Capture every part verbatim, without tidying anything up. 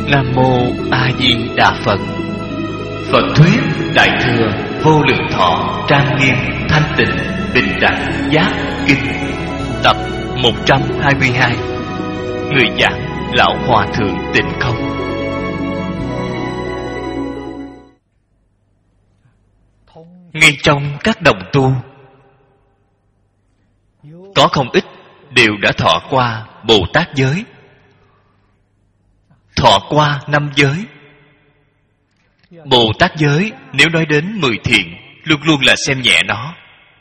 Nam Mô A Di Đà Phật. Phật thuyết Đại Thừa Vô Lượng Thọ Trang Nghiêm Thanh Tịnh Bình Đẳng Giác Kinh, tập một trăm hai mươi hai. Người giảng Lão Hòa Thượng Tịnh Không. Ngay trong các đồng tu, có không ít đều đã thọ qua Bồ Tát giới, thọ qua năm giới. Bồ Tát giới nếu nói đến mười thiện, luôn luôn là xem nhẹ nó,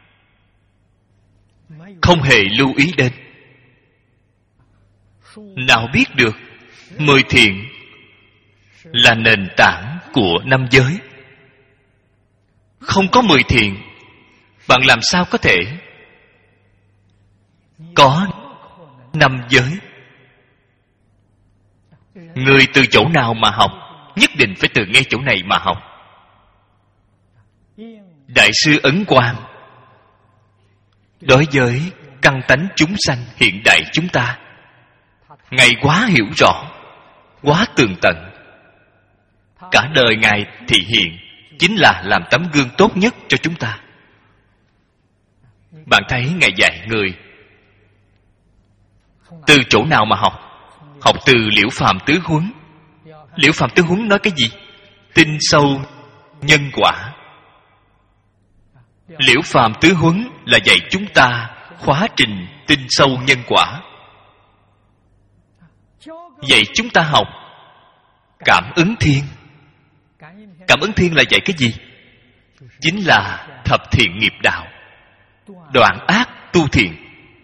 không hề lưu ý đến. Nào biết được mười thiện là nền tảng của năm giới. Không có mười thiện, bạn làm sao có thể có năm giới? Người từ chỗ nào mà học, nhất định phải từ ngay chỗ này mà học. Đại sư Ấn Quang đối với căn tánh chúng sanh hiện đại chúng ta, Ngài quá hiểu rõ, quá tường tận. Cả đời Ngài thị hiện chính là làm tấm gương tốt nhất cho chúng ta. Bạn thấy Ngài dạy người từ chỗ nào mà học? Học từ Liễu Phàm Tứ Huấn. Liễu Phàm Tứ Huấn nói cái gì? Tin sâu nhân quả. Liễu Phàm Tứ Huấn là dạy chúng ta khóa trình tin sâu nhân quả, dạy chúng ta học cảm ứng thiên. Cảm ứng thiên là dạy cái gì? Chính là thập thiện nghiệp đạo, đoạn ác tu thiện.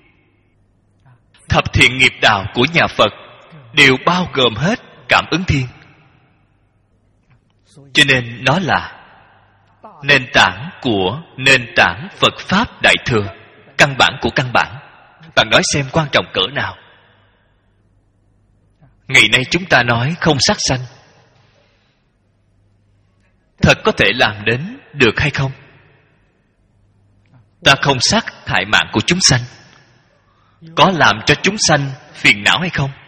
Thập thiện nghiệp đạo của nhà Phật đều bao gồm hết cảm ứng thiên. Cho nên nó là nền tảng của nền tảng Phật Pháp Đại Thừa, căn bản của căn bản. Bạn nói xem quan trọng cỡ nào. Ngày nay chúng ta nói không sát sanh, thật có thể làm đến được hay không? Ta không sát hại mạng của chúng sanh, có làm cho chúng sanh phiền não hay không?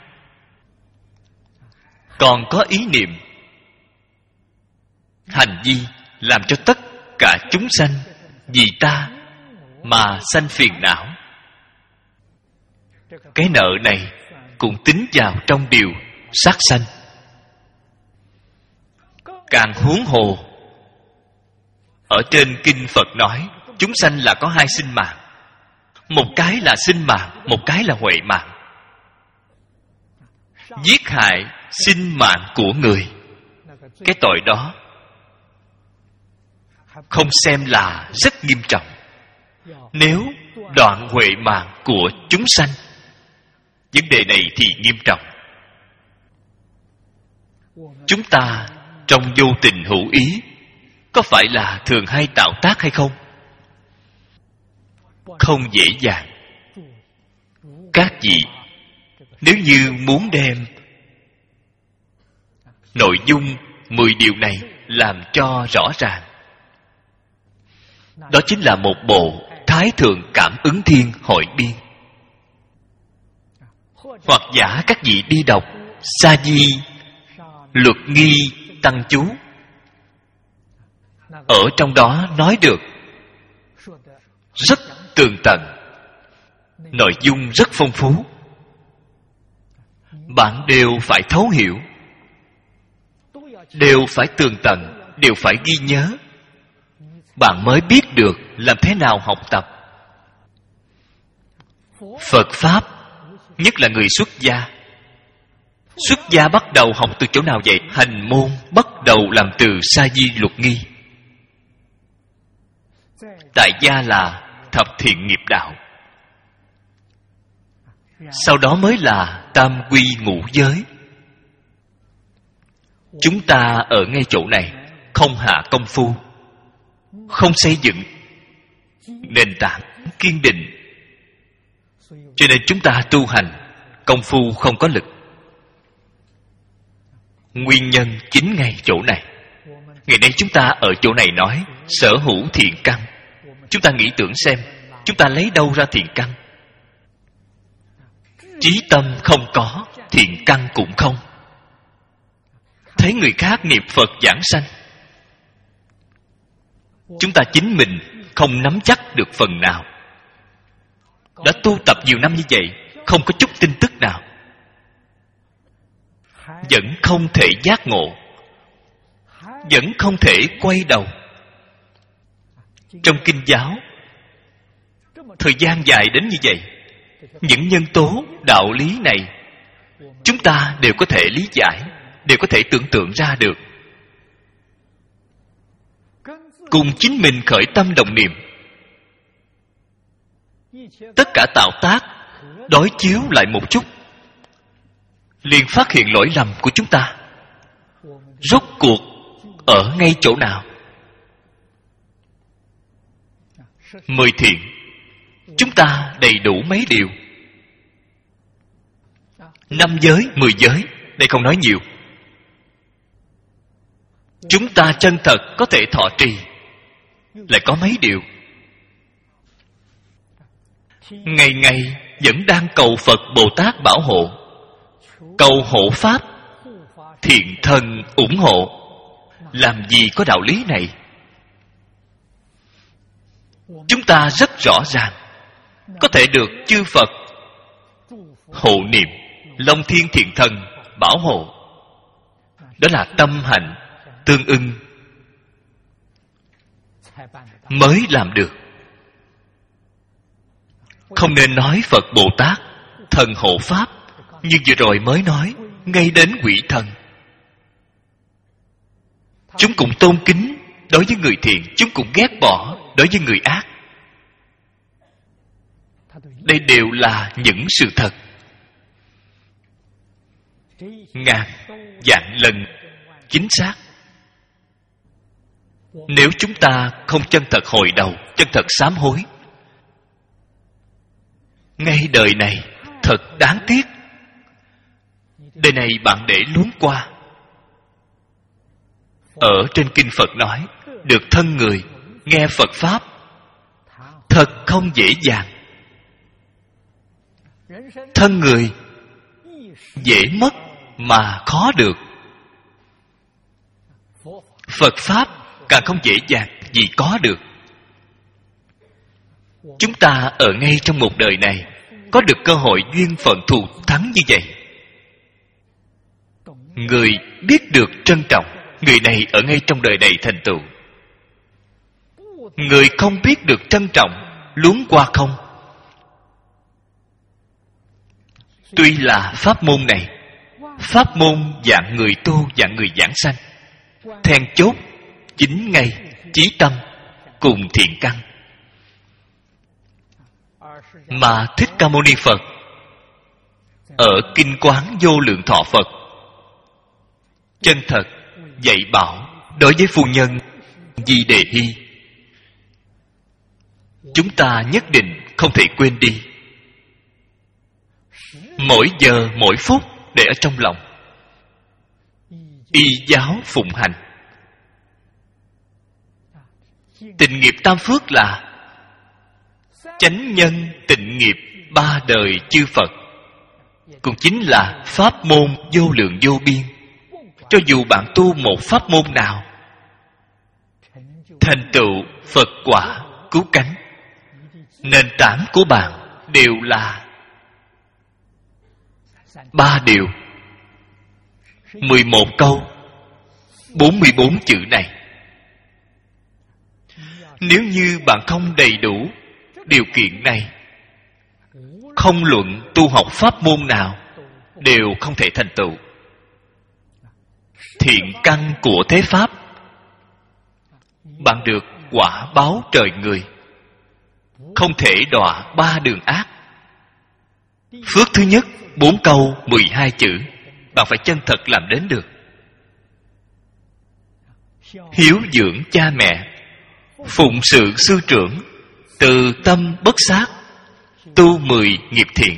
Còn có ý niệm hành vi làm cho tất cả chúng sanh vì ta mà sanh phiền não. Cái nợ này cũng tính vào trong điều sát sanh. Càng huống hồ, ở trên kinh Phật nói chúng sanh là có hai sinh mạng. Một cái là sinh mạng, một cái là huệ mạng. Giết hại sinh mạng của người, cái tội đó không xem là rất nghiêm trọng. Nếu đoạn huệ mạng của chúng sanh, vấn đề này thì nghiêm trọng. Chúng ta trong vô tình hữu ý có phải là thường hay tạo tác hay không? Không dễ dàng. Các vị nếu như muốn đem nội dung mười điều này làm cho rõ ràng, đó chính là một bộ Thái Thượng Cảm Ứng Thiên hội biên. Hoặc giả các vị đi đọc Sa Di Luật Nghi Tăng Chú, ở trong đó nói được rất tường tận, nội dung rất phong phú. Bạn đều phải thấu hiểu, đều phải tường tận, đều phải ghi nhớ, bạn mới biết được làm thế nào học tập. Phật Pháp, nhất là người xuất gia. Xuất gia bắt đầu học từ chỗ nào vậy? Hành môn bắt đầu làm từ Sa Di Luật Nghi. Tại gia là thập thiện nghiệp đạo, sau đó mới là tam quy ngũ giới. Chúng ta ở ngay chỗ này không hạ công phu, không xây dựng nền tảng kiên định, cho nên chúng ta tu hành công phu không có lực. Nguyên nhân chính ngay chỗ này. Ngày nay chúng ta ở chỗ này nói sở hữu thiện căn. Chúng ta nghĩ tưởng xem, chúng ta lấy đâu ra thiện căn? Trí tâm không có, thiện căn cũng không. thấy người khác niệm Phật giảng sanh. Chúng ta chính mình không nắm chắc được phần nào. Đã tu tập nhiều năm như vậy, không có chút tin tức nào, vẫn không thể giác ngộ, vẫn không thể quay đầu. Trong kinh giáo, thời gian dài đến như vậy, những nhân tố đạo lý này chúng ta đều có thể lý giải, đều có thể tưởng tượng ra được. Cùng chính mình khởi tâm đồng niệm, tất cả tạo tác đối chiếu lại một chút, liền phát hiện lỗi lầm của chúng ta rốt cuộc ở ngay chỗ nào. Mười thiện chúng ta đầy đủ mấy điều. Năm giới, mười giới, đây không nói nhiều. Chúng ta chân thật có thể thọ trì lại có mấy điều. Ngày ngày vẫn đang cầu Phật Bồ Tát bảo hộ, cầu hộ Pháp, thiện thần ủng hộ. Làm gì có đạo lý này? Chúng ta rất rõ ràng có thể được chư Phật hộ niệm, Long Thiên Thiện Thần bảo hộ. Đó là tâm hạnh tương ưng mới làm được. Không nên nói Phật Bồ Tát thần hộ Pháp, như vừa rồi mới nói, ngay đến quỷ thần. Chúng cũng tôn kính đối với người thiện, chúng cũng ghét bỏ đối với người ác. Đây đều là những sự thật. Ngàn vạn lần chính xác. Nếu chúng ta không chân thật hồi đầu, chân thật sám hối, ngay đời này thật đáng tiếc. Đời này bạn để luống qua. Ở trên kinh Phật nói, được thân người nghe Phật Pháp thật không dễ dàng. Thân người dễ mất mà khó được. Phật Pháp càng không dễ dàng vì có được. Chúng ta ở ngay trong một đời này có được cơ hội duyên phận thù thắng như vậy. Người biết được trân trọng, người này ở ngay trong đời này thành tựu. Người không biết được trân trọng, luống qua không. Tuy là pháp môn này, pháp môn dạng người tu, dạng người giảng sanh, then chốt chính ngay chí tâm cùng thiện căn. Mà Thích Ca Mâu Ni Phật ở Kinh Quán Vô Lượng Thọ Phật chân thật dạy bảo đối với phu nhân Di Đề Hy, chúng ta nhất định không thể quên đi. Mỗi giờ mỗi phút để ở trong lòng. Y giáo phụng hành. Tịnh nghiệp tam phước là chánh nhân tịnh nghiệp ba đời chư Phật, cũng chính là pháp môn vô lượng vô biên. Cho dù bạn tu một pháp môn nào, thành tựu Phật quả cứu cánh, nền tảng của bạn đều là ba điều, mười một câu, bốn mươi bốn chữ này. Nếu như bạn không đầy đủ điều kiện này, không luận tu học pháp môn nào đều không thể thành tựu. Thiện căn của thế pháp, bạn được quả báo trời người, không thể đọa ba đường ác. Phước thứ nhất, bốn câu, mười hai chữ, bạn phải chân thật làm đến được. Hiếu dưỡng cha mẹ, phụng sự sư trưởng, từ tâm bất sát, tu mười nghiệp thiện.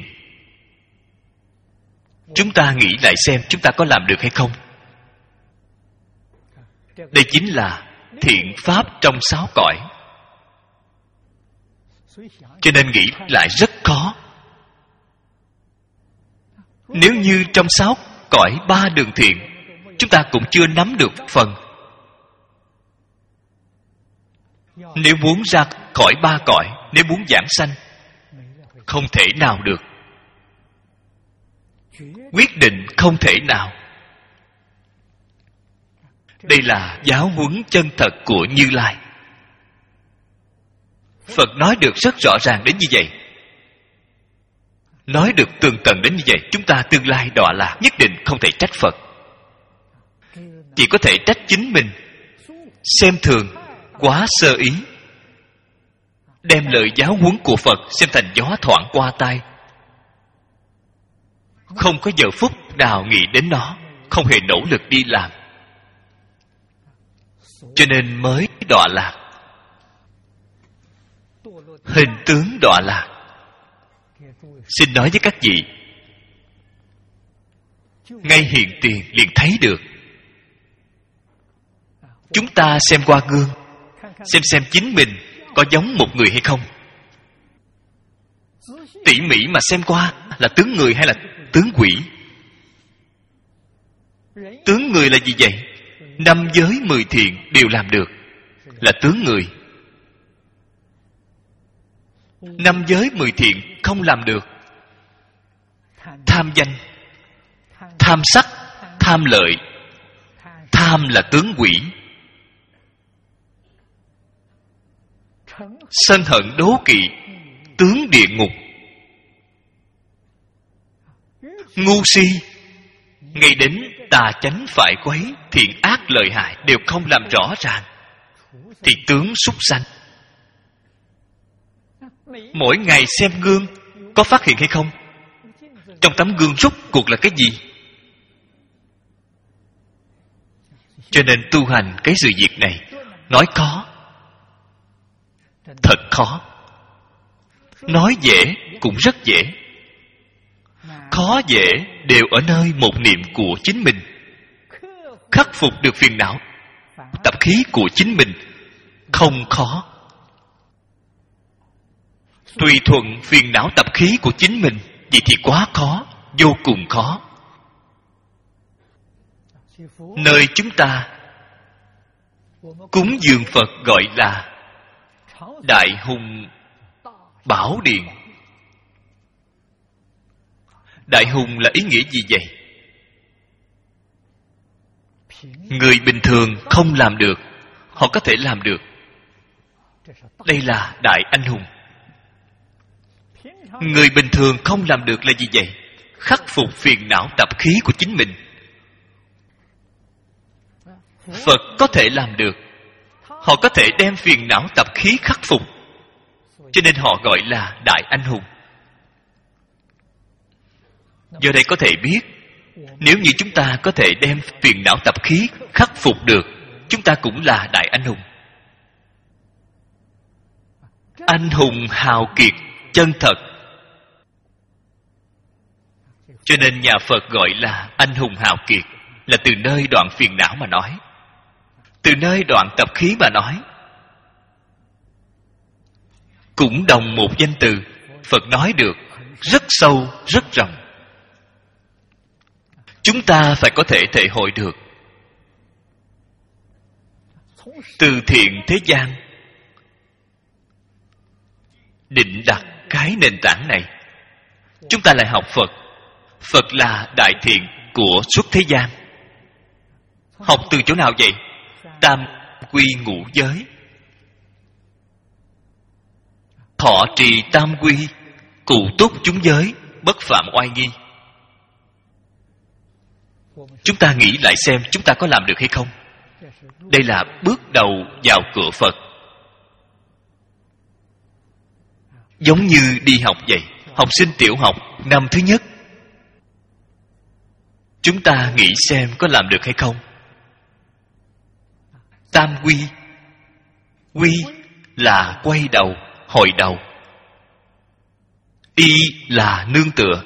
Chúng ta nghĩ lại xem chúng ta có làm được hay không? Đây chính là thiện pháp trong sáu cõi. Cho nên nghĩ lại rất khó. Nếu như trong sáu cõi ba đường thiện chúng ta cũng chưa nắm được phần. Nếu muốn ra khỏi ba cõi, nếu muốn giảng sanh, không thể nào được. Quyết định không thể nào. Đây là giáo huấn chân thật của Như Lai. Phật nói được rất rõ ràng đến như vậy, nói được tường tận đến như vậy, chúng ta tương lai đọa lạc nhất định không thể trách Phật, chỉ có thể trách chính mình xem thường, quá sơ ý, đem lời giáo huấn của Phật xem thành gió thoảng qua tai, không có giờ phút nào nghĩ đến nó, không hề nỗ lực đi làm, cho nên mới đọa lạc. Hình tướng đọa lạc. Xin nói với các vị, ngay hiện tiền liền thấy được. Chúng ta xem qua gương, xem xem chính mình có giống một người hay không. Tỉ mỉ mà xem qua là tướng người hay là tướng quỷ. Tướng người là gì vậy? Năm giới mười thiện đều làm được, là tướng người. Năm giới mười thiện không làm được. Tham danh, tham sắc, tham lợi. Tham là tướng quỷ. Sân hận đố kỵ, tướng địa ngục. Ngu si, ngay đến tà chánh phải quấy, thiện ác lợi hại đều không làm rõ ràng, thì tướng súc sanh. Mỗi ngày xem gương, có phát hiện hay không? Trong tấm gương rốt cuộc là cái gì? Cho nên tu hành cái sự việc này, nói khó, thật khó. Nói dễ cũng rất dễ. Khó dễ đều ở nơi một niệm của chính mình. Khắc phục được phiền não, tập khí của chính mình không khó. Tùy thuận phiền não tập khí của chính mình, vậy thì quá khó, vô cùng khó. Nơi chúng ta cúng dường Phật gọi là Đại Hùng Bảo Điện. Đại hùng là ý nghĩa gì vậy? Người bình thường không làm được, họ có thể làm được. Đây là đại anh hùng. Người bình thường không làm được là gì vậy? Khắc phục phiền não tập khí của chính mình. Phật có thể làm được. Họ có thể đem phiền não tập khí khắc phục, cho nên họ gọi là đại anh hùng. Do đây có thể biết, nếu như chúng ta có thể đem phiền não tập khí khắc phục được, chúng ta cũng là đại anh hùng. Anh hùng hào kiệt, chân thật. Cho nên nhà Phật gọi là anh hùng hào kiệt, là từ nơi đoạn phiền não mà nói, từ nơi đoạn tập khí mà nói. Cũng đồng một danh từ, Phật nói được rất sâu, rất rộng. Chúng ta phải có thể thể hội được. Từ thiện thế gian định đặt cái nền tảng này. Chúng ta lại học Phật. Phật là đại thiện của suốt thế gian. Học từ chỗ nào vậy? Tam quy ngũ giới. Thọ trì tam quy, cụ túc chúng giới, bất phạm oai nghi. Chúng ta nghĩ lại xem chúng ta có làm được hay không? Đây là bước đầu vào cửa Phật. Giống như đi học vậy. Học sinh tiểu học năm thứ nhất, chúng ta nghĩ xem có làm được hay không? Tam quy. Quy là quay đầu, hồi đầu. Y là nương tựa.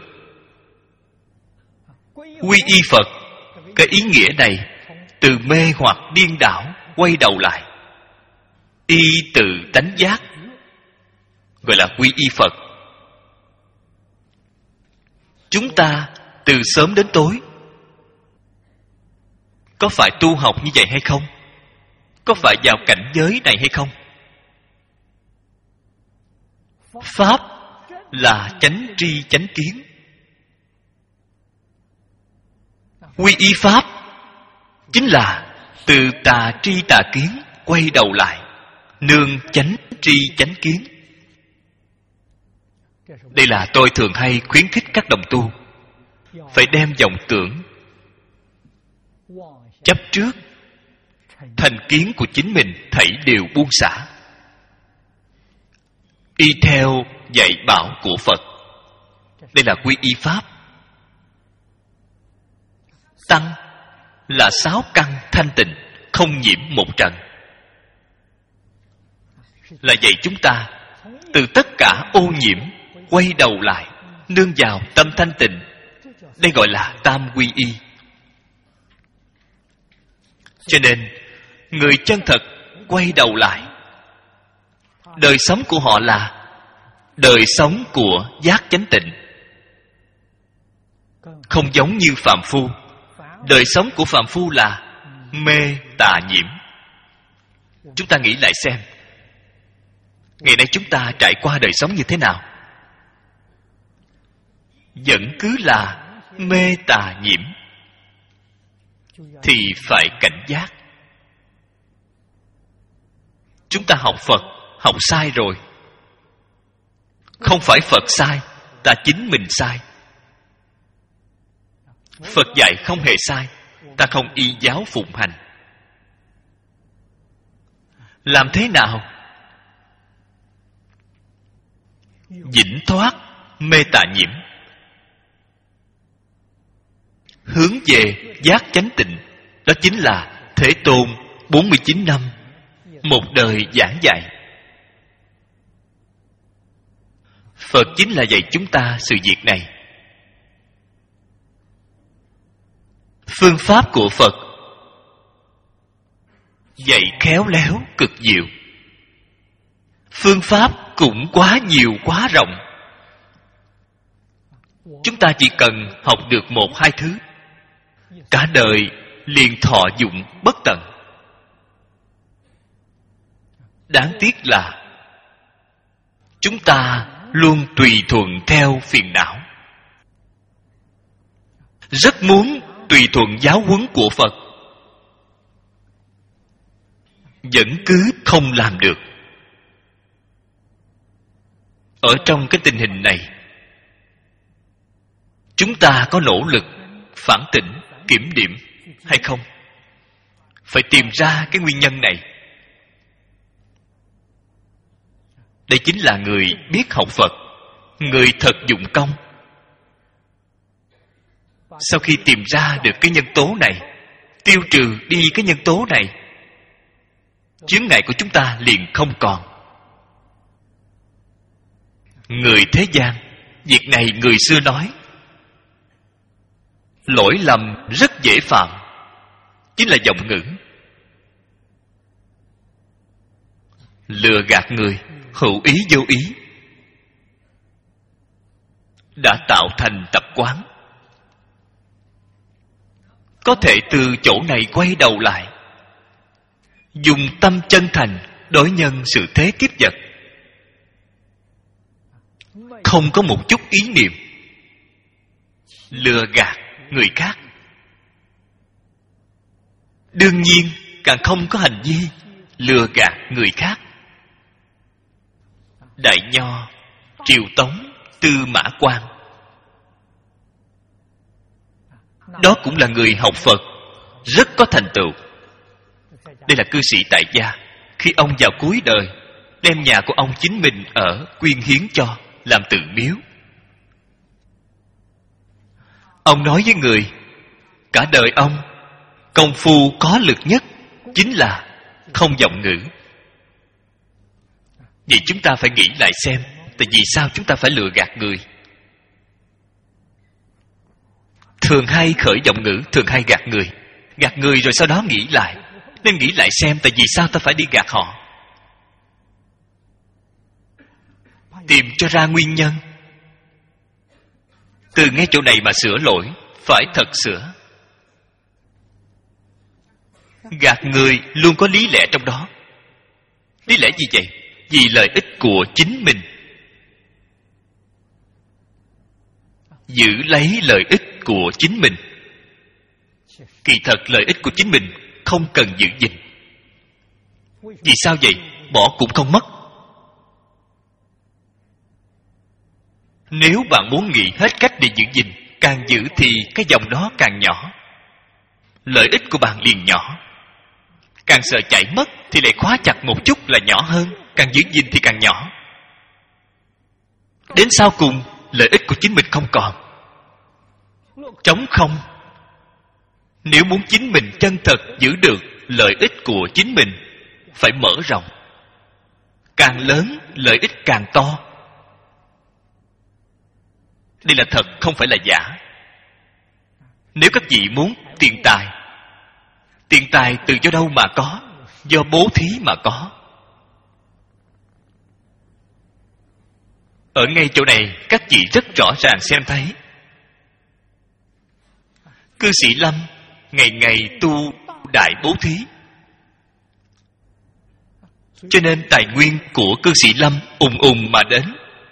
Quy y Phật, cái ý nghĩa này từ mê hoặc điên đảo quay đầu lại. Y từ tánh giác, gọi là quy y Phật. Chúng ta từ sớm đến tối Có phải tu học như vậy hay không? Có phải vào cảnh giới này hay không? Pháp là chánh tri chánh kiến. Quy y Pháp chính là từ tà tri tà kiến quay đầu lại nương chánh tri chánh kiến. Đây là tôi thường hay khuyến khích các đồng tu phải đem vọng tưởng chấp trước thành kiến của chính mình thảy đều buông xả, y theo dạy bảo của Phật. Đây là quy y Pháp. Tăng là sáu căn thanh tịnh, không nhiễm một trần, là dạy chúng ta từ tất cả ô nhiễm quay đầu lại nương vào tâm thanh tịnh. Đây gọi là tam quy y. Cho nên người chân thật quay đầu lại, đời sống của họ là đời sống của giác chánh tịnh, không giống như phàm phu. Đời sống của phàm phu là mê tà nhiễm. Chúng ta nghĩ lại xem, ngày nay chúng ta trải qua đời sống như thế nào? Vẫn cứ là mê tà nhiễm, thì phải cảnh giác. Chúng ta học Phật học sai rồi. Không phải Phật sai, ta chính mình sai. Phật dạy không hề sai, ta không y giáo phụng hành. Làm thế nào vĩnh thoát mê tà nhiễm, hướng về giác chánh tịnh? Đó chính là Thế Tôn bốn mươi chín năm một đời giảng dạy. Phật chính là dạy chúng ta sự việc này. Phương pháp của Phật dạy khéo léo cực diệu. Phương pháp cũng quá nhiều quá rộng. Chúng ta chỉ cần học được một hai thứ, cả đời liền thọ dụng bất tận. Đáng tiếc là chúng ta luôn tùy thuận theo phiền não, rất muốn tùy thuận giáo huấn của Phật, vẫn cứ không làm được. Ở trong cái tình hình này, chúng ta có nỗ lực phản tỉnh, kiểm điểm hay không? Phải tìm ra cái nguyên nhân này. Đây chính là người biết học Phật, người thật dụng công. Sau khi tìm ra được cái nhân tố này, tiêu trừ đi cái nhân tố này, chướng ngại của chúng ta liền không còn. Người thế gian, việc này người xưa nói, lỗi lầm rất dễ phạm, chính là vọng ngữ. Lừa gạt người, hữu ý vô ý, đã tạo thành tập quán. Có thể từ chỗ này quay đầu lại, dùng tâm chân thành đối nhân sự thế kiếp vật, không có một chút ý niệm lừa gạt người khác. Đương nhiên càng không có hành vi lừa gạt người khác. Đại Nho Triều Tống Tư Mã Quan, đó cũng là người học Phật, rất có thành tựu. Đây là cư sĩ tại gia. Khi ông vào cuối đời, đem nhà của ông chính mình ở quyên hiến cho, làm tự miếu. Ông nói với người, cả đời ông, công phu có lực nhất chính là không vọng ngữ. Vậy chúng ta phải nghĩ lại xem, tại vì sao chúng ta phải lừa gạt người? Thường hay khởi vọng ngữ, thường hay gạt người. Gạt người rồi sau đó nghĩ lại. Nên nghĩ lại xem, tại vì sao ta phải đi gạt họ? Tìm cho ra nguyên nhân. Từ ngay chỗ này mà sửa lỗi, phải thật sửa. Gạt người luôn có lý lẽ trong đó. Lý lẽ gì vậy? Vì lợi ích của chính mình. Giữ lấy lợi ích của chính mình. Kỳ thật lợi ích của chính mình không cần giữ gìn. Vì sao vậy? Bỏ cũng không mất. Nếu bạn muốn nghĩ hết cách để giữ gìn, càng giữ thì cái dòng đó càng nhỏ. Lợi ích của bạn liền nhỏ. Càng sợ chạy mất thì lại khóa chặt một chút là nhỏ hơn. Càng giữ gìn thì càng nhỏ. Đến sau cùng, lợi ích của chính mình không còn. Trống không. Nếu muốn chính mình chân thật giữ được lợi ích của chính mình, phải mở rộng. Càng lớn, lợi ích càng to. Đây là thật, không phải là giả. Nếu các vị muốn tiền tài, tiền tài từ do đâu mà có? Do bố thí mà có. Ở ngay chỗ này, các vị rất rõ ràng xem thấy. Cư sĩ Lâm ngày ngày tu đại bố thí, cho nên tài nguyên của cư sĩ Lâm ùng ùng mà đến,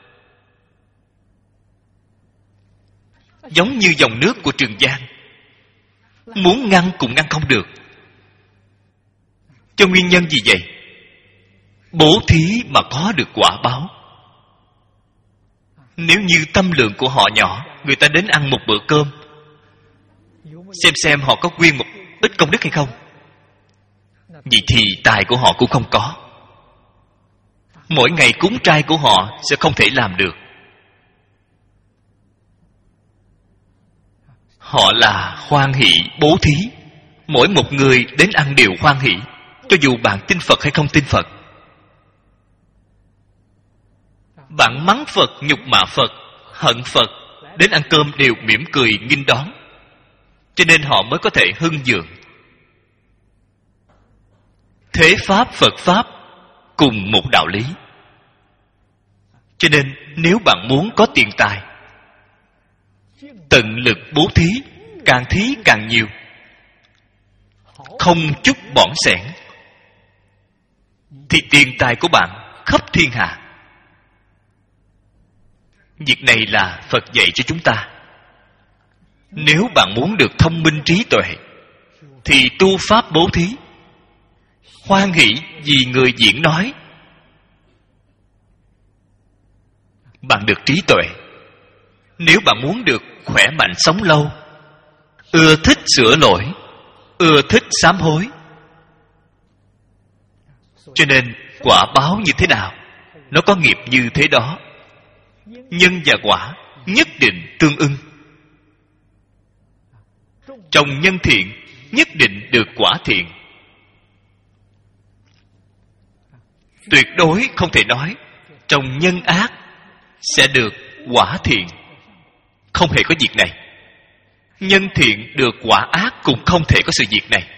giống như dòng nước của Trường Giang, muốn ngăn cũng ngăn không được. Cho nguyên nhân gì vậy? Bố thí mà có được quả báo. Nếu như tâm lượng của họ nhỏ, người ta đến ăn một bữa cơm, xem xem họ có quyên một ít công đức hay không. Vậy thì tài của họ cũng không có. Mỗi ngày cúng trai của họ sẽ không thể làm được. Họ là hoan hỷ bố thí. Mỗi một người đến ăn đều hoan hỷ, cho dù bạn tin Phật hay không tin Phật. Bạn mắng Phật, nhục mạ Phật, hận Phật, đến ăn cơm đều mỉm cười nghênh đón. Cho nên họ mới có thể hưng vượng. Thế Pháp, Phật Pháp cùng một đạo lý. Cho nên nếu bạn muốn có tiền tài, tận lực bố thí, càng thí càng nhiều, không chút bỏng xẻn, thì tiền tài của bạn khắp thiên hạ. Việc này là Phật dạy cho chúng ta. Nếu bạn muốn được thông minh trí tuệ, thì tu pháp bố thí, hoan hỷ vì người diễn nói. Bạn được trí tuệ. Nếu bạn muốn được khỏe mạnh sống lâu, ưa thích sửa lỗi, ưa thích sám hối, cho nên quả báo như thế nào, nó có nghiệp như thế đó. Nhân và quả nhất định tương ưng. Trồng nhân thiện nhất định được quả thiện. Tuyệt đối không thể nói trồng nhân ác sẽ được quả thiện. Không hề có việc này. Nhân thiện được quả ác cũng không thể có sự việc này.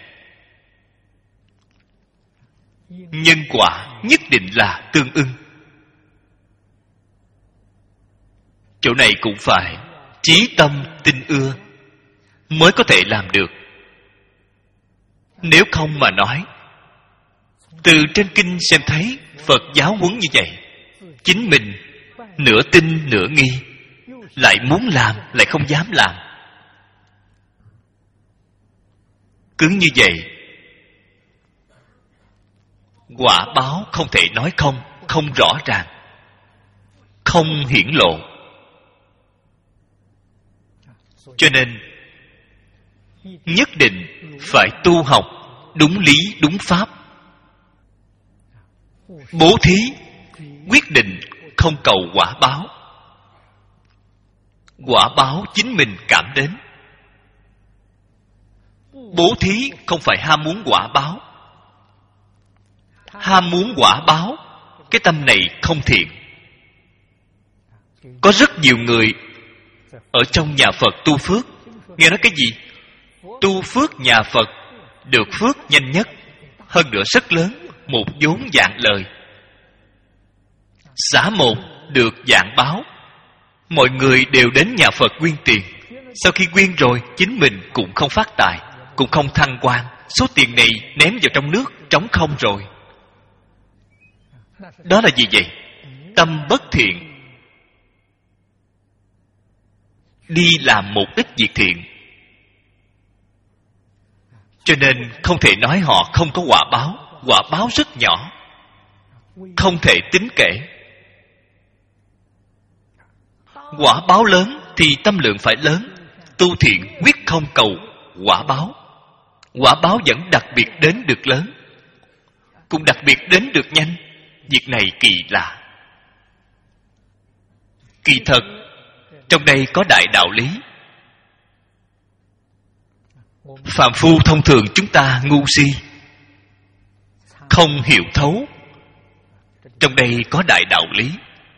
Nhân quả nhất định là tương ưng. Chỗ này cũng phải chí tâm tin ưa mới có thể làm được. Nếu không mà nói, từ trên kinh xem thấy Phật giáo huấn như vậy, chính mình nửa tin nửa nghi, lại muốn làm lại không dám làm. Cứ như vậy, quả báo không thể nói không, không rõ ràng, không hiển lộ. Cho nên nhất định phải tu học đúng lý đúng pháp. Bố thí quyết định không cầu quả báo. Quả báo chính mình cảm đến. Bố thí không phải ham muốn quả báo. Ham muốn quả báo, cái tâm này không thiện. Có rất nhiều người ở trong nhà Phật tu phước, nghe nói cái gì? Tu phước nhà Phật được phước nhanh nhất, hơn nữa rất lớn, một vốn vạn lời. Xả một được vạn báo. Mọi người đều đến nhà Phật quyên tiền. Sau khi quyên rồi, chính mình cũng không phát tài, cũng không thăng quan, số tiền này ném vào trong nước trống không rồi. Đó là gì vậy? Tâm bất thiện, đi làm một ít việc thiện. Cho nên không thể nói họ không có quả báo. Quả báo rất nhỏ, không thể tính kể. Quả báo lớn thì tâm lượng phải lớn. Tu thiện quyết không cầu quả báo. Quả báo vẫn đặc biệt đến được lớn, cũng đặc biệt đến được nhanh. Việc này kỳ lạ. Kỳ thật trong đây có đại đạo lý. Phàm phu thông thường chúng ta ngu si, không hiểu thấu. Trong đây có đại đạo lý.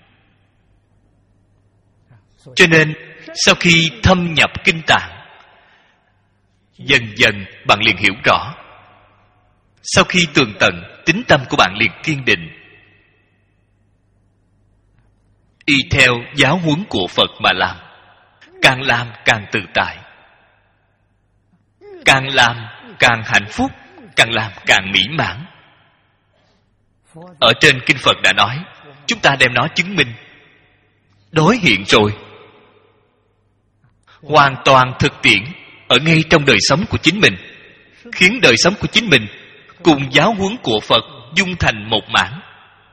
Cho nên sau khi thâm nhập kinh tạng, dần dần bạn liền hiểu rõ. Sau khi tường tận, tín tâm của bạn liền kiên định. Y theo giáo huấn của Phật mà làm, càng làm càng tự tại, càng làm càng hạnh phúc, càng làm càng mỹ mãn. Ở trên kinh Phật đã nói, chúng ta đem nó chứng minh, đối hiện rồi, hoàn toàn thực tiễn ở ngay trong đời sống của chính mình, khiến đời sống của chính mình cùng giáo huấn của Phật dung thành một mảng.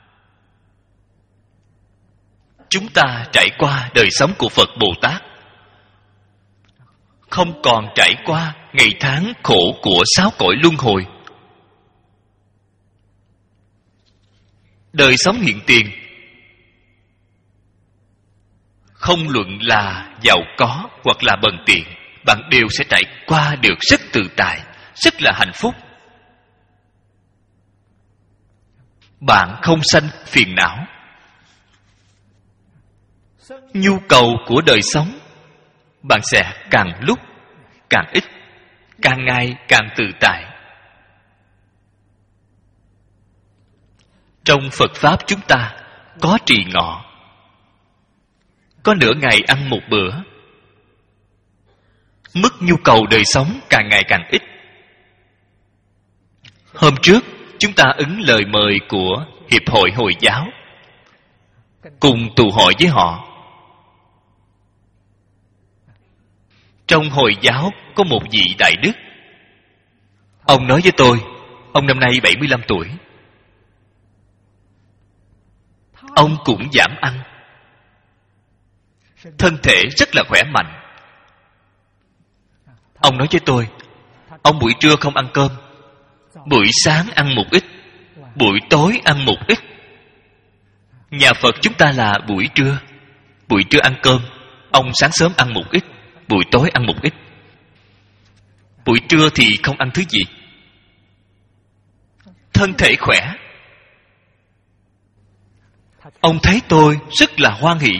Chúng ta trải qua đời sống của Phật Bồ Tát, không còn trải qua ngày tháng khổ của sáu cõi luân hồi. Đời sống hiện tiền, không luận là giàu có hoặc là bần tiện, bạn đều sẽ trải qua được rất tự tại, rất là hạnh phúc. Bạn không sanh phiền não. Nhu cầu của đời sống bạn sẽ càng lúc càng ít, càng ngày càng tự tại. Trong Phật Pháp chúng ta có trì ngọ, có nửa ngày ăn một bữa. Mức nhu cầu đời sống càng ngày càng ít. Hôm trước chúng ta ứng lời mời của Hiệp hội Hồi giáo, cùng tụ hội với họ. Trong Hồi giáo có một vị đại đức. Ông nói với tôi, ông năm nay bảy mươi lăm tuổi. Ông cũng giảm ăn, thân thể rất là khỏe mạnh. Ông nói với tôi, ông buổi trưa không ăn cơm, buổi sáng ăn một ít, buổi tối ăn một ít. Nhà Phật chúng ta là buổi trưa, buổi trưa ăn cơm, ông sáng sớm ăn một ít, buổi tối ăn một ít. Buổi trưa thì không ăn thứ gì. Thân thể khỏe. Ông thấy tôi rất là hoan hỷ.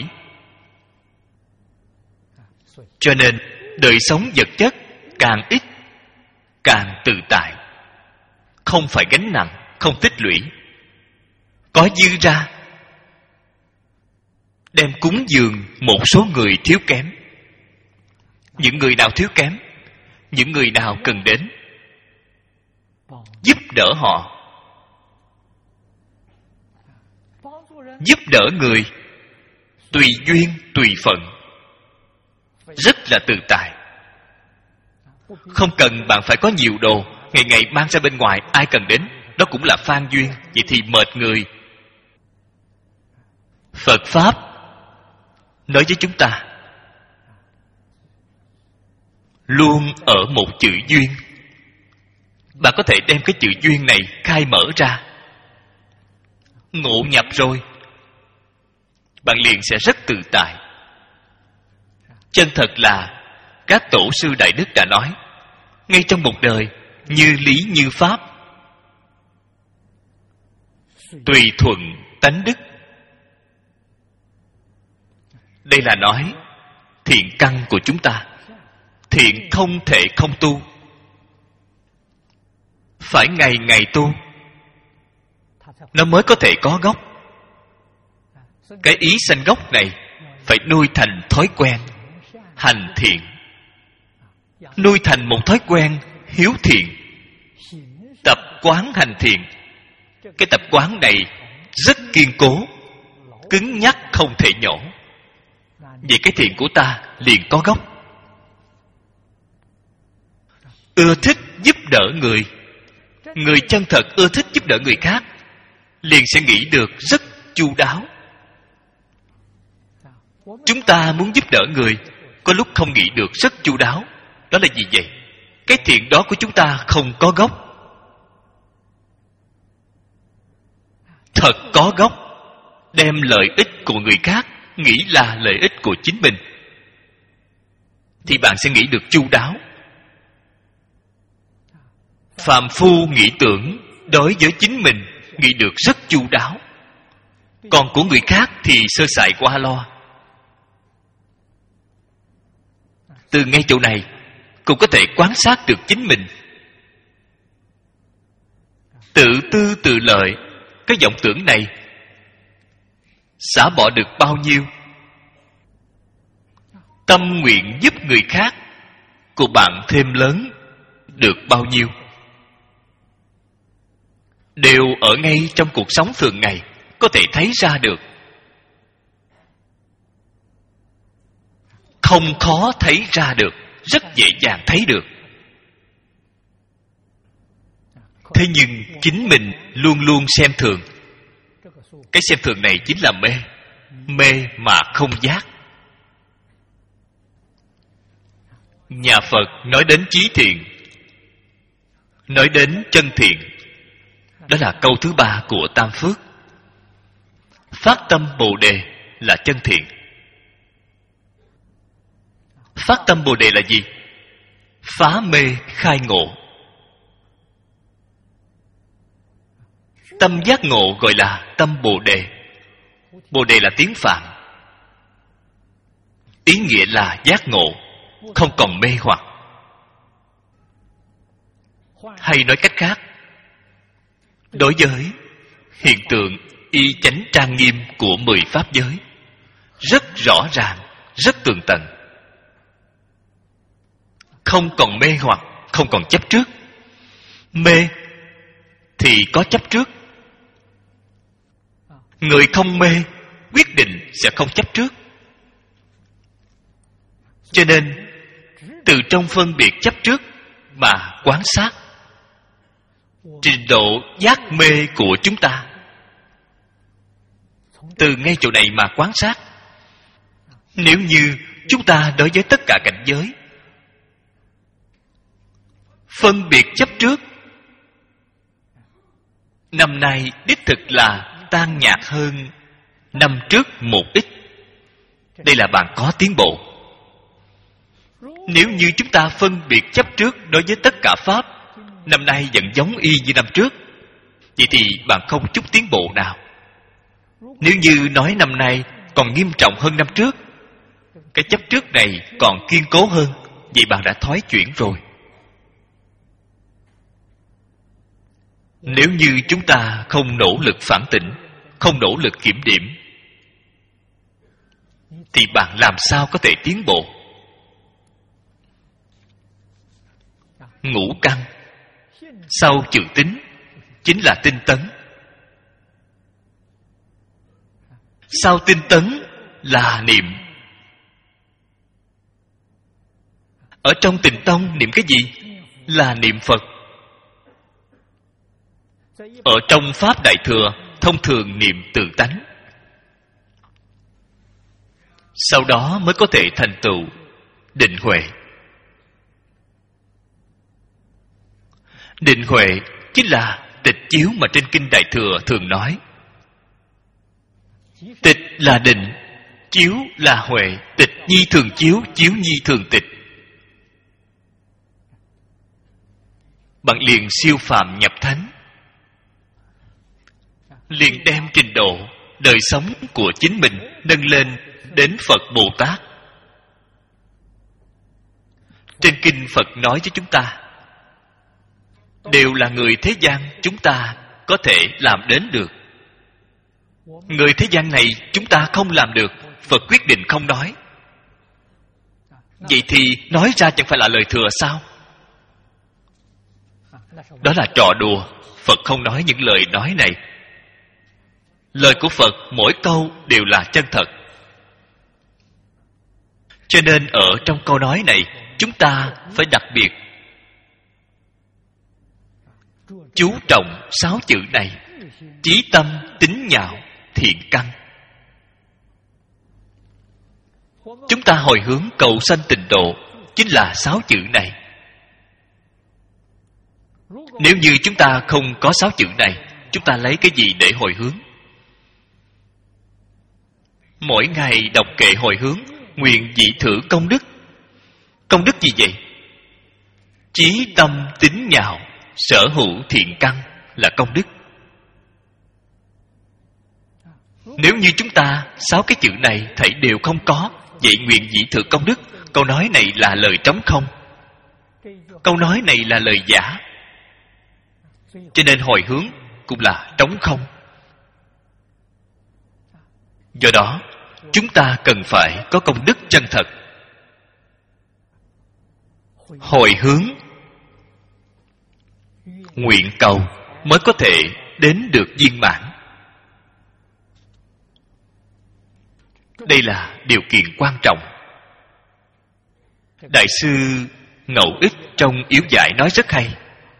Cho nên đời sống vật chất càng ít càng tự tại, không phải gánh nặng, không tích lũy. Có dư ra đem cúng dường một số người thiếu kém. Những người nào thiếu kém, những người nào cần đến, giúp đỡ họ. Giúp đỡ người tùy duyên tùy phận, rất là tự tại. Không cần bạn phải có nhiều đồ, ngày ngày mang ra bên ngoài, ai cần đến, đó cũng là phan duyên, vậy thì mệt người. Phật Pháp nói với chúng ta luôn ở một chữ duyên. Bạn có thể đem cái chữ duyên này khai mở ra, ngộ nhập rồi, bạn liền sẽ rất tự tại. Chân thật là các tổ sư đại đức đã nói, ngay trong một đời, như lý như pháp, tùy thuận tánh đức. Đây là nói thiện căn của chúng ta. Thiện không thể không tu, phải ngày ngày tu, nó mới có thể có gốc. Cái ý sanh gốc này phải nuôi thành thói quen hành thiện, nuôi thành một thói quen hiếu thiện, Tập quán hành thiện, cái tập quán này rất kiên cố, cứng nhắc không thể nhổ. Vậy cái thiện của ta liền có gốc. Ưa thích giúp đỡ người, người chân thật ưa thích giúp đỡ người khác, liền sẽ nghĩ được rất chu đáo. Chúng ta muốn giúp đỡ người, có lúc không nghĩ được rất chu đáo. Đó là gì vậy? Cái thiện đó của chúng ta không có gốc. Thật có gốc, đem lợi ích của người khác nghĩ là lợi ích của chính mình, thì bạn sẽ nghĩ được chu đáo. Phàm phu nghĩ tưởng đối với chính mình nghĩ được rất chu đáo, còn của người khác thì sơ sài qua loa. Từ ngay chỗ này cũng có thể quan sát được chính mình. Tự tư tự lợi, cái vọng tưởng này xả bỏ được bao nhiêu? Tâm nguyện giúp người khác của bạn thêm lớn được bao nhiêu? Đều ở ngay trong cuộc sống thường ngày có thể thấy ra được. Không khó thấy ra được, rất dễ dàng thấy được. Thế nhưng chính mình luôn luôn xem thường. Cái xem thường này chính là mê. Mê mà không giác. Nhà Phật nói đến trí thiện, nói đến chân thiện, đó là câu thứ ba của Tam Phước. Phát tâm Bồ Đề là chân thiện. Phát tâm Bồ Đề là gì? Phá mê khai ngộ. Tâm giác ngộ gọi là tâm Bồ Đề. Bồ Đề là tiếng Phạn, ý nghĩa là giác ngộ, không còn mê hoặc. Hay nói cách khác, đối với hiện tượng y chánh trang nghiêm của mười pháp giới, rất rõ ràng, rất tường tận, không còn mê hoặc, không còn chấp trước. Mê thì có chấp trước. Người không mê quyết định sẽ không chấp trước. Cho nên từ trong phân biệt chấp trước mà quan sát trình độ giác mê của chúng ta. Từ ngay chỗ này mà quan sát. Nếu như chúng ta đối với tất cả cảnh giới phân biệt chấp trước, năm nay đích thực là tan nhạt hơn năm trước một ít. Đây là bạn có tiến bộ. Nếu như chúng ta phân biệt chấp trước đối với tất cả pháp, năm nay vẫn giống y như năm trước, vậy thì bạn không chút tiến bộ nào. Nếu như nói năm nay còn nghiêm trọng hơn năm trước, cái chấp trước này còn kiên cố hơn, vậy bạn đã thoái chuyển rồi. Nếu như chúng ta không nỗ lực phản tỉnh, không nỗ lực kiểm điểm, thì bạn làm sao có thể tiến bộ? Ngũ căn sau chữ tính chính là tinh tấn. Sau tinh tấn là niệm. Ở trong Tịnh Tông niệm cái gì? Là niệm Phật. Ở trong Pháp Đại Thừa thông thường niệm tự tánh. Sau đó mới có thể thành tựu định huệ. Định huệ chính là tịch chiếu mà trên Kinh Đại Thừa thường nói. Tịch là định, chiếu là huệ. Tịch nhi thường chiếu, chiếu nhi thường tịch. Bạn liền siêu phàm nhập thánh, liền đem trình độ đời sống của chính mình nâng lên đến Phật Bồ Tát. Trên Kinh Phật nói với chúng ta, đều là người thế gian chúng ta có thể làm đến được. Người thế gian này chúng ta không làm được, Phật quyết định không nói. Vậy thì nói ra chẳng phải là lời thừa sao? đó là trò đùa. Phật không nói những lời nói này. Lời của Phật mỗi câu đều là chân thật. Cho nên ở trong câu nói này, chúng ta phải đặc biệt chú trọng sáu chữ này: chí tâm, tín nhạo, thiện căn. Chúng ta hồi hướng cầu sanh tịnh độ chính là sáu chữ này. Nếu như chúng ta không có sáu chữ này, chúng ta lấy cái gì để hồi hướng? Mỗi ngày đọc kệ hồi hướng, nguyện dị thử công đức. Công đức gì vậy? Chí tâm, tín nhạo, sở hữu thiện căn là công đức. Nếu như chúng ta sáu cái chữ này thảy đều không có, vậy nguyện dị thử công đức, câu nói này là lời trống không. Câu nói này là lời giả. Cho nên hồi hướng cũng là trống không. Do đó, chúng ta cần phải có công đức chân thật. Hồi hướng, nguyện cầu mới có thể đến được viên mãn. Đây là điều kiện quan trọng. Đại sư Ngẫu Ích trong Yếu Giải nói rất hay.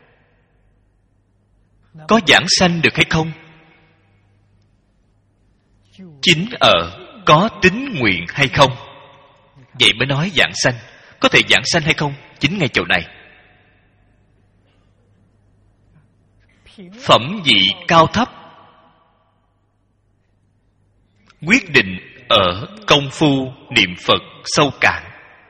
Có giảng sanh được hay không? Chính ở có tín nguyện hay không, vậy mới nói giảng sanh. Có thể giảng sanh hay không? Chính ngay chỗ này. Phẩm vị cao thấp quyết định ở công phu niệm Phật sâu cạn.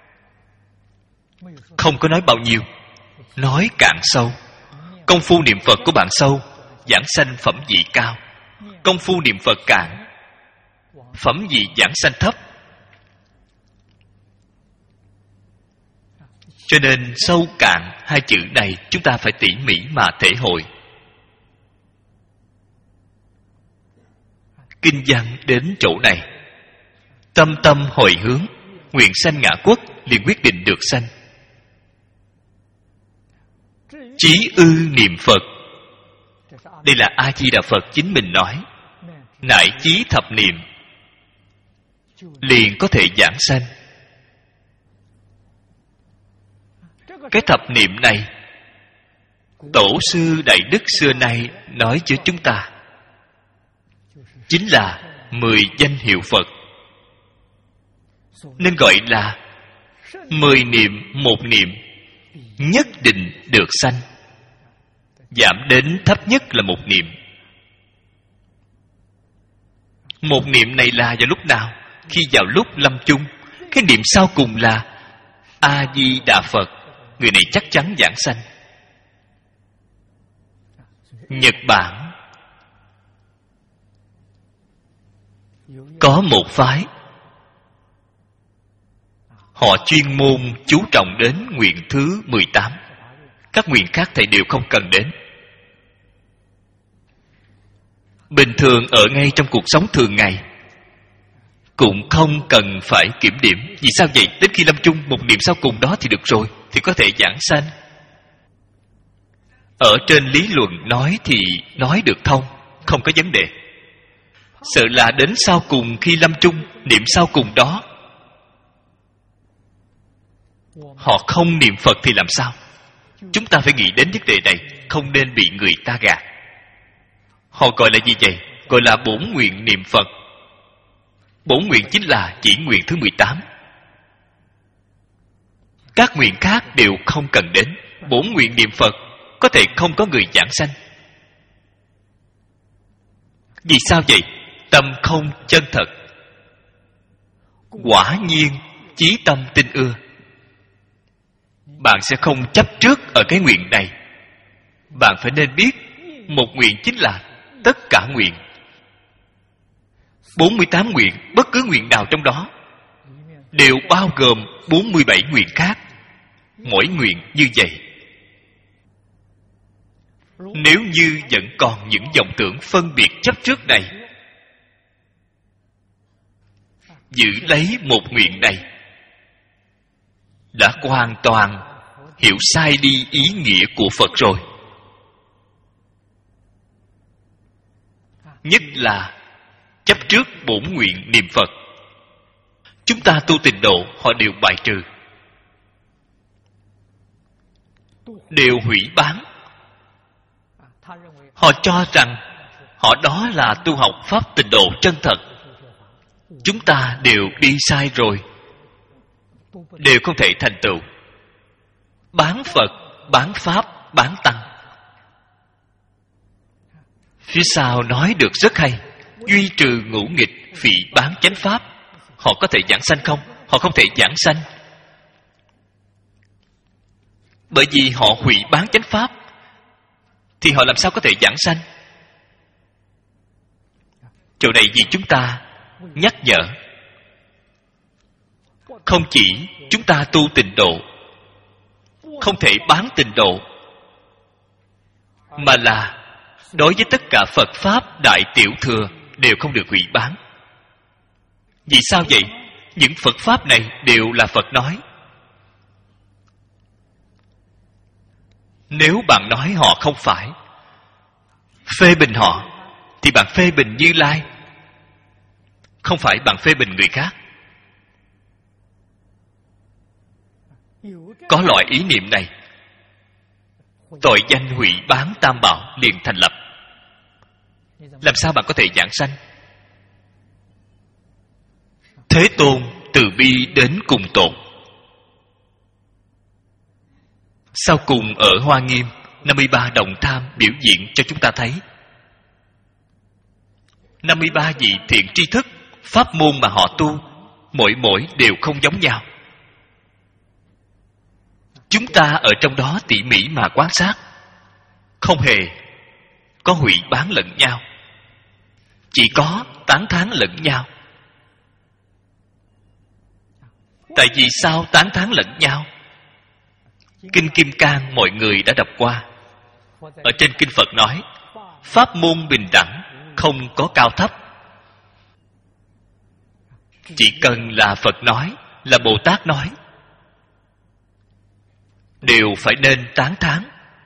Không có nói bao nhiêu, nói cạn sâu. Công phu niệm Phật của bạn sâu, giảng sanh phẩm vị cao. Công phu niệm Phật cạn, phẩm vị giảng sanh thấp. Cho nên sâu cạn hai chữ này chúng ta phải tỉ mỉ mà thể hội. Kinh văn đến chỗ này, tâm tâm hồi hướng, nguyện sanh ngã quốc, liền quyết định được sanh. Chí ư niệm Phật, đây là A Di Đà Phật chính mình nói, nại chí thập niệm, liền có thể giảng sanh. Cái thập niệm này, Tổ sư Đại Đức xưa nay nói cho chúng ta, chính là mười danh hiệu Phật. Nên gọi là mười niệm một niệm nhất định được sanh. Giảm đến thấp nhất là một niệm. Một niệm này là vào lúc nào? Khi vào lúc lâm chung. Cái niệm sau cùng là A Di Đà Phật, người này chắc chắn giảng sanh. Nhật Bản có một phái, họ chuyên môn chú trọng đến nguyện thứ mười tám. Các nguyện khác thầy đều không cần đến. Bình thường ở ngay trong cuộc sống thường ngày cũng không cần phải kiểm điểm. Vì sao vậy? Đến khi lâm chung, một niệm sau cùng đó thì được rồi, thì có thể giảng sanh. Ở trên lý luận nói thì nói được thông, không có vấn đề. Sợ là đến sau cùng khi lâm chung, niệm sau cùng đó họ không niệm Phật thì làm sao? Chúng ta phải nghĩ đến vấn đề này, không nên bị người ta gạt. Họ gọi là gì vậy? Gọi là bổn nguyện niệm Phật. Bổn nguyện chính là chỉ nguyện thứ mười tám. Các nguyện khác đều không cần đến. Bổn nguyện niệm Phật có thể không có người giảng sanh. Vì sao vậy? Tâm không chân thật. Quả nhiên chí tâm tin ưa. Bạn sẽ không chấp trước ở cái nguyện này. Bạn phải nên biết, một nguyện chính là tất cả nguyện. bốn mươi tám nguyện, bất cứ nguyện nào trong đó đều bao gồm bốn mươi bảy nguyện khác. Mỗi nguyện như vậy. Nếu như vẫn còn những vọng tưởng phân biệt chấp trước này, giữ lấy một nguyện này đã hoàn toàn hiểu sai đi ý nghĩa của Phật rồi. nhất là chấp trước bổn nguyện niệm Phật. Chúng ta tu tịnh độ, họ đều bài trừ, đều hủy bán. Họ cho rằng họ đó là tu học pháp tịnh độ chân thật. Chúng ta đều đi sai rồi, đều không thể thành tựu. Bán Phật, bán Pháp, bán Tăng. Phía sau nói được rất hay: duy trừ ngũ nghịch, phỉ bán chánh pháp. Họ có thể giảng sanh không? Họ không thể giảng sanh, bởi vì họ hủy bán chánh pháp, thì họ làm sao có thể giảng sanh? Chỗ này vì chúng ta nhắc nhở, không chỉ chúng ta tu tịnh độ không thể bán tịnh độ, mà là đối với tất cả Phật Pháp Đại Tiểu Thừa đều không được hủy bán. Vì sao vậy? Những Phật Pháp này đều là Phật nói. Nếu bạn nói họ không phải, phê bình họ, thì bạn phê bình Như Lai, không phải bạn phê bình người khác. Có loại ý niệm này, tội danh hủy bán Tam Bảo liền thành lập. Làm sao bạn có thể giảng sanh? Thế Tôn từ bi đến cùng tột. Sau cùng ở Hoa Nghiêm, năm mươi ba đồng tham biểu diễn cho chúng ta thấy năm mươi ba vị thiện tri thức, pháp môn mà họ tu, mỗi mỗi đều không giống nhau. Chúng ta ở trong đó tỉ mỉ mà quan sát, không hề có hủy bán lẫn nhau, chỉ có tán thán lẫn nhau. Tại vì sao tán thán lẫn nhau? Kinh Kim Cang mọi người đã đọc qua. Ở trên kinh Phật nói, pháp môn bình đẳng, không có cao thấp. Chỉ cần là Phật nói, là Bồ Tát nói, đều phải nên tán thán,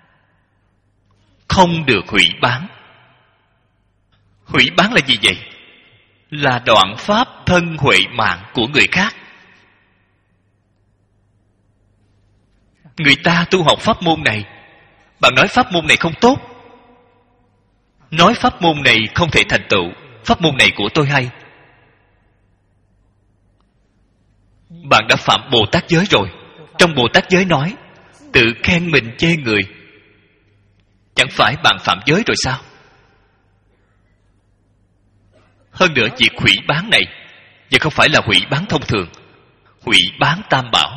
không được hủy bán. Hủy bán là gì vậy? Là đoạn pháp thân huệ mạng của người khác. Người ta tu học pháp môn này, bạn nói pháp môn này không tốt, nói pháp môn này không thể thành tựu, pháp môn này của tôi hay, bạn đã phạm Bồ Tát giới rồi. Trong Bồ Tát giới nói, tự khen mình chê người, chẳng phải bạn phạm giới rồi sao? Hơn nữa, việc hủy bán này và không phải là hủy bán thông thường, hủy bán Tam Bảo.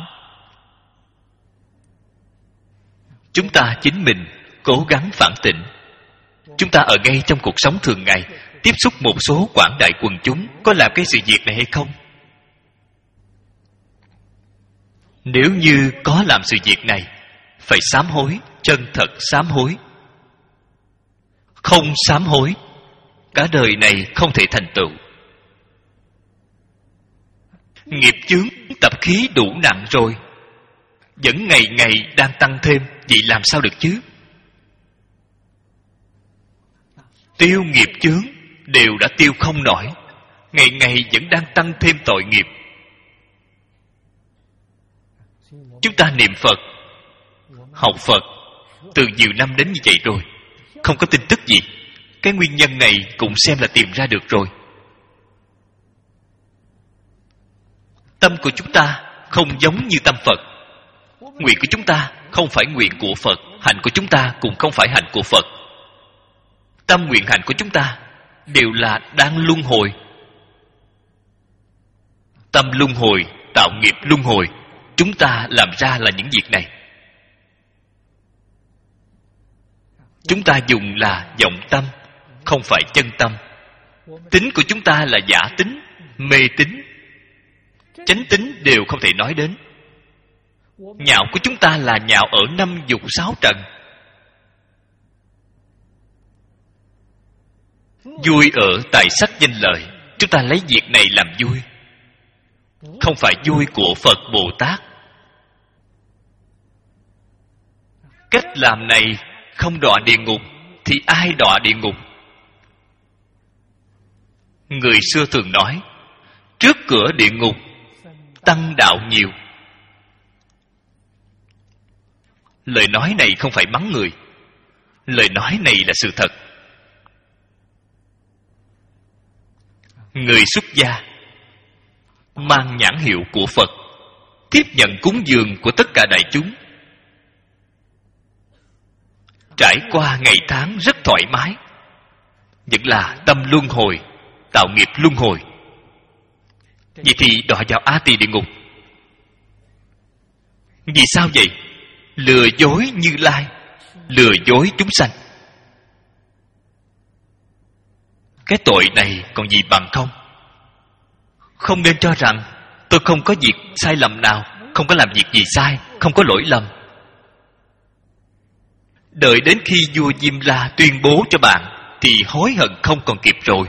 Chúng ta chính mình cố gắng phản tỉnh. Chúng ta ở ngay trong cuộc sống thường ngày, tiếp xúc một số quảng đại quần chúng, có làm cái sự việc này hay không? Nếu như có làm sự việc này, phải sám hối, chân thật sám hối. Không sám hối, cả đời này không thể thành tựu. Nghiệp chướng tập khí đủ nặng rồi, vẫn ngày ngày đang tăng thêm, vậy làm sao được chứ? Tiêu nghiệp chướng đều đã tiêu không nổi, ngày ngày vẫn đang tăng thêm tội nghiệp. Chúng ta niệm Phật, học Phật từ nhiều năm đến như vậy rồi, không có tin tức gì. Cái nguyên nhân này cũng xem là tìm ra được rồi. Tâm của chúng ta không giống như tâm Phật. Nguyện của chúng ta không phải nguyện của Phật, hạnh của chúng ta cũng không phải hạnh của Phật. Tâm nguyện hạnh của chúng ta đều là đang luân hồi. Tâm luân hồi, tạo nghiệp luân hồi, chúng ta làm ra là những việc này. Chúng ta dùng là vọng tâm, không phải chân tâm. Tính của chúng ta là giả tính, mê tín, chánh tính đều không thể nói đến. Nhạo của chúng ta là nhạo ở năm dục sáu trần. Vui ở tài sắc danh lợi, chúng ta lấy việc này làm vui, không phải vui của Phật Bồ Tát. Cách làm này không đọa địa ngục thì ai đọa địa ngục? Người xưa thường nói, trước cửa địa ngục tăng đạo nhiều. Lời nói này không phải mắng người. Lời nói này là sự thật. Người xuất gia mang nhãn hiệu của Phật, tiếp nhận cúng dường của tất cả đại chúng, trải qua ngày tháng rất thoải mái, vẫn là tâm luân hồi, tạo nghiệp luân hồi. Vậy thì đọa vào A Tỳ địa ngục. Vì sao vậy? Lừa dối Như Lai, lừa dối chúng sanh. Cái tội này còn gì bằng không? Không nên cho rằng tôi không có việc sai lầm nào, không có làm việc gì sai, không có lỗi lầm. Đợi đến khi vua Diêm La tuyên bố cho bạn thì hối hận không còn kịp rồi.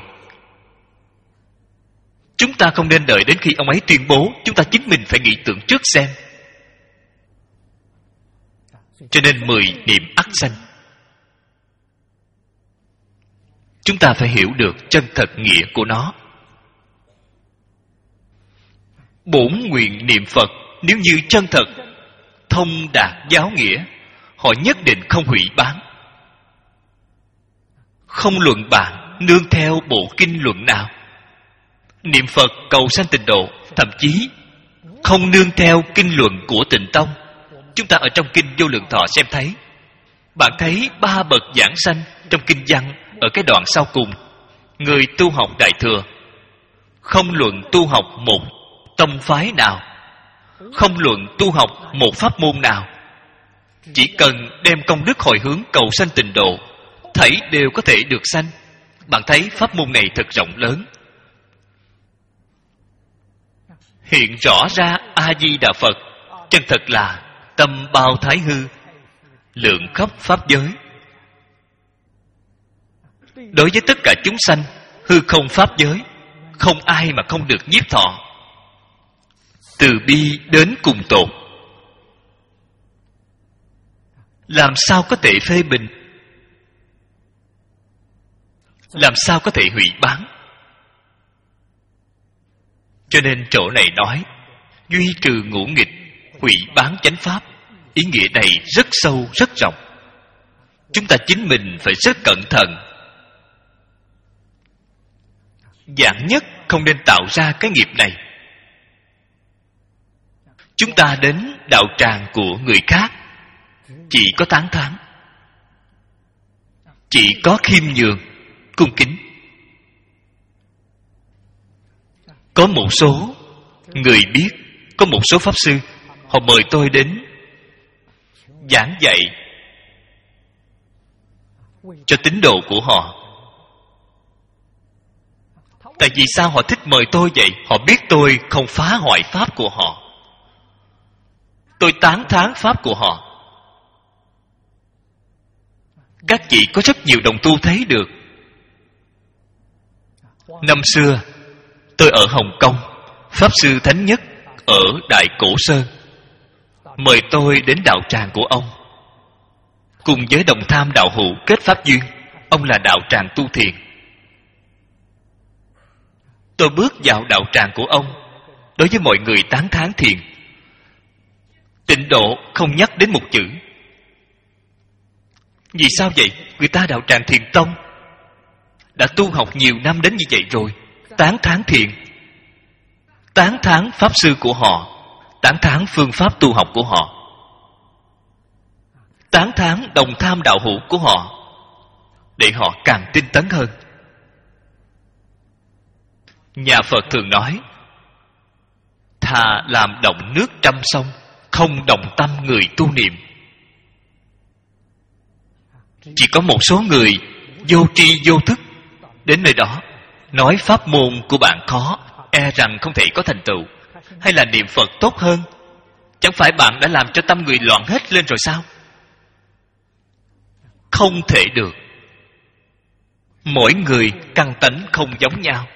Chúng ta không nên đợi đến khi ông ấy tuyên bố, chúng ta chính mình phải nghĩ tưởng trước xem. Cho nên mười niệm ắt sanh. Chúng ta phải hiểu được chân thật nghĩa của nó. Bổn nguyện niệm Phật nếu như chân thật, thông đạt giáo nghĩa, họ nhất định không hủy bán, không luận bàn nương theo bộ kinh luận nào. Niệm Phật cầu sanh tịnh độ, thậm chí không nương theo kinh luận của Tịnh Tông. Chúng ta ở trong kinh Vô Lượng Thọ xem thấy, bạn thấy ba bậc giảng sanh trong kinh văn ở cái đoạn sau cùng. Người tu học Đại Thừa không luận tu học một tông phái nào, không luận tu học một pháp môn nào, chỉ cần đem công đức hồi hướng cầu sanh tịnh độ, thảy đều có thể được sanh. Bạn thấy pháp môn này thật rộng lớn. Hiện rõ ra A Di Đà Phật chân thật là tâm bao thái hư, lượng khắp pháp giới. Đối với tất cả chúng sanh, hư không pháp giới, không ai mà không được nhiếp thọ. Từ bi đến cùng tột, làm sao có thể phê bình, làm sao có thể hủy bán. Cho nên chỗ này nói duy trừ ngũ nghịch, hủy bán chánh pháp. Ý nghĩa này rất sâu, rất rộng. Chúng ta chính mình phải rất cẩn thận. Dạng nhất không nên tạo ra cái nghiệp này. Chúng ta đến đạo tràng của người khác chỉ có tán thán, chỉ có khiêm nhường, cung kính. Có một số người biết, có một số pháp sư, họ mời tôi đến giảng dạy cho tín đồ của họ. Tại vì sao họ thích mời tôi vậy? Họ biết tôi không phá hoại pháp của họ, tôi tán thán pháp của họ. Các vị có rất nhiều đồng tu thấy được. Năm xưa tôi ở Hồng Kông, Pháp Sư Thánh Nhất ở Đại Cổ Sơn mời tôi đến đạo tràng của ông, cùng với đồng tham đạo hữu kết pháp duyên. Ông là đạo tràng tu thiền. Tôi bước vào đạo tràng của ông, đối với mọi người tán thán thiền. Tịnh độ không nhắc đến một chữ. Vì sao vậy? Người ta đạo tràng Thiền Tông đã tu học nhiều năm đến như vậy rồi, tán thán thiền, tán thán pháp sư của họ, tán thán phương pháp tu học của họ, tán thán đồng tham đạo hữu của họ, để họ càng tinh tấn hơn. Nhà Phật thường nói, thà làm động nước trăm sông, không đồng tâm người tu niệm. Chỉ có một số người vô tri vô thức đến nơi đó nói pháp môn của bạn khó, e rằng không thể có thành tựu, hay là niệm Phật tốt hơn. Chẳng phải bạn đã làm cho tâm người loạn hết lên rồi sao? Không thể được. Mỗi người căn tánh không giống nhau,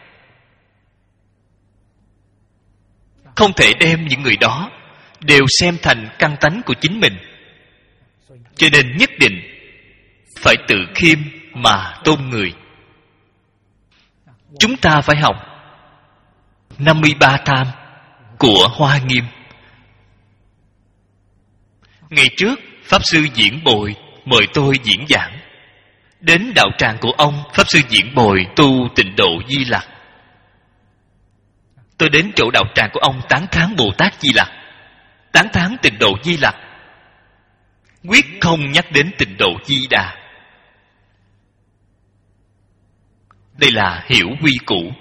không thể đem những người đó đều xem thành căn tánh của chính mình. Cho nên nhất định phải tự khiêm mà tôn người. Chúng ta phải học năm mươi ba tham của Hoa Nghiêm. Ngày trước Pháp Sư Diễn Bồi mời tôi diễn giảng. Đến đạo tràng của ông, Pháp Sư Diễn Bồi tu Tịnh Độ Di Lặc. Tôi đến chỗ đạo tràng của ông tán thán Bồ Tát Di Lặc, tán thán Tịnh Độ Di Lặc, quyết không nhắc đến Tịnh Độ Di Đà. Đây là hiểu quy củ.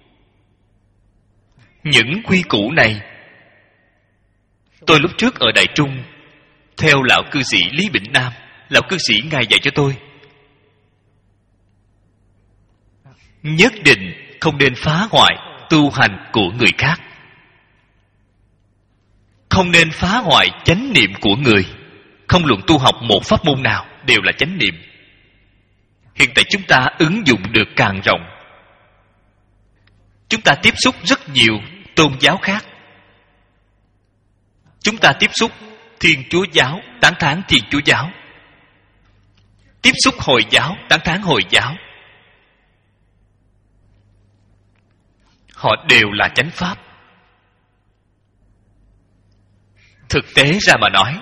Những quy củ này tôi lúc trước ở Đại Trung theo lão cư sĩ Lý Bỉnh Nam, lão cư sĩ ngài dạy cho tôi. Nhất định không nên phá hoại tu hành của người khác, không nên phá hoại chánh niệm của người. Không luận tu học một pháp môn nào đều là chánh niệm. Hiện tại chúng ta ứng dụng được càng rộng. Chúng ta tiếp xúc rất nhiều tôn giáo khác. Chúng ta tiếp xúc Thiên Chúa giáo, tán thán Thiên Chúa giáo. Tiếp xúc Hồi giáo, tán thán Hồi giáo. Họ đều là chánh pháp. Thực tế ra mà nói,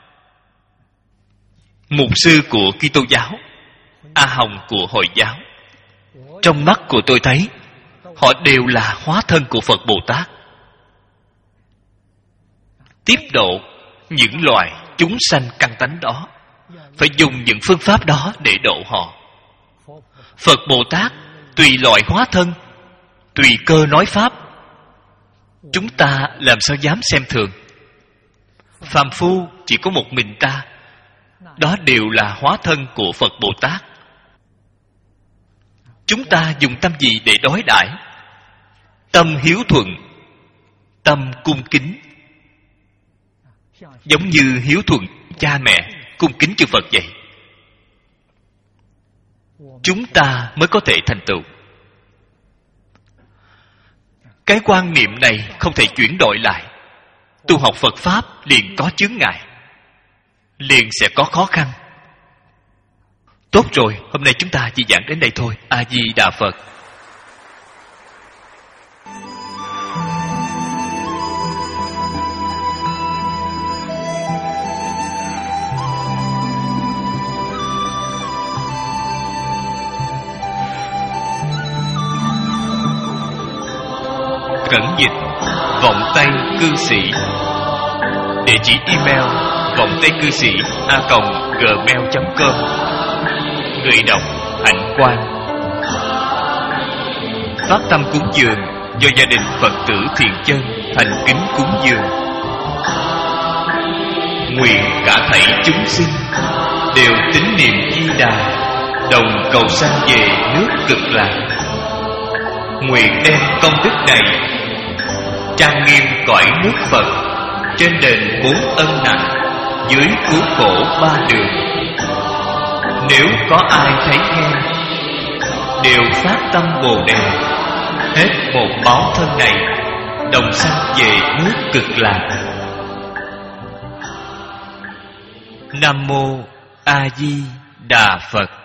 mục sư của Kitô giáo, A Hồng của Hồi giáo, trong mắt của tôi thấy họ đều là hóa thân của Phật Bồ Tát, tiếp độ những loài chúng sanh căn tánh đó, phải dùng những phương pháp đó để độ họ. Phật Bồ Tát tùy loại hóa thân, tùy cơ nói pháp. Chúng ta làm sao dám xem thường? Phàm phu chỉ có một mình ta, đó đều là hóa thân của Phật Bồ Tát. Chúng ta dùng tâm gì để đối đãi? Tâm hiếu thuận, tâm cung kính, giống như hiếu thuận cha mẹ, cung kính chư Phật vậy. Chúng ta mới có thể thành tựu. Cái quan niệm này không thể chuyển đổi lại. Tu học Phật Pháp liền có chướng ngại, liền sẽ có khó khăn. Tốt rồi, hôm nay chúng ta chỉ giảng đến đây thôi. A Di Đà Phật. Cẩn dịch Vọng Tây Cư Sĩ. Địa chỉ email vọng tây cư sĩ a còng gmail chấm com. Người đọc Hạnh Quang. Phát tâm cúng dường do gia đình Phật tử Thiện Chân thành kính cúng dường. Nguyện cả thảy chúng sinh đều tín niệm Di Đà, đồng cầu sanh về nước Cực Lạc. Nguyện đem công đức này trang nghiêm cõi nước Phật, trên đền bốn ân nặng, dưới cứu khổ ba đường. Nếu có ai thấy nghe, đều phát tâm Bồ Đề, hết một báo thân này, đồng sanh về nước Cực Lạc. Nam mô A Di Đà Phật.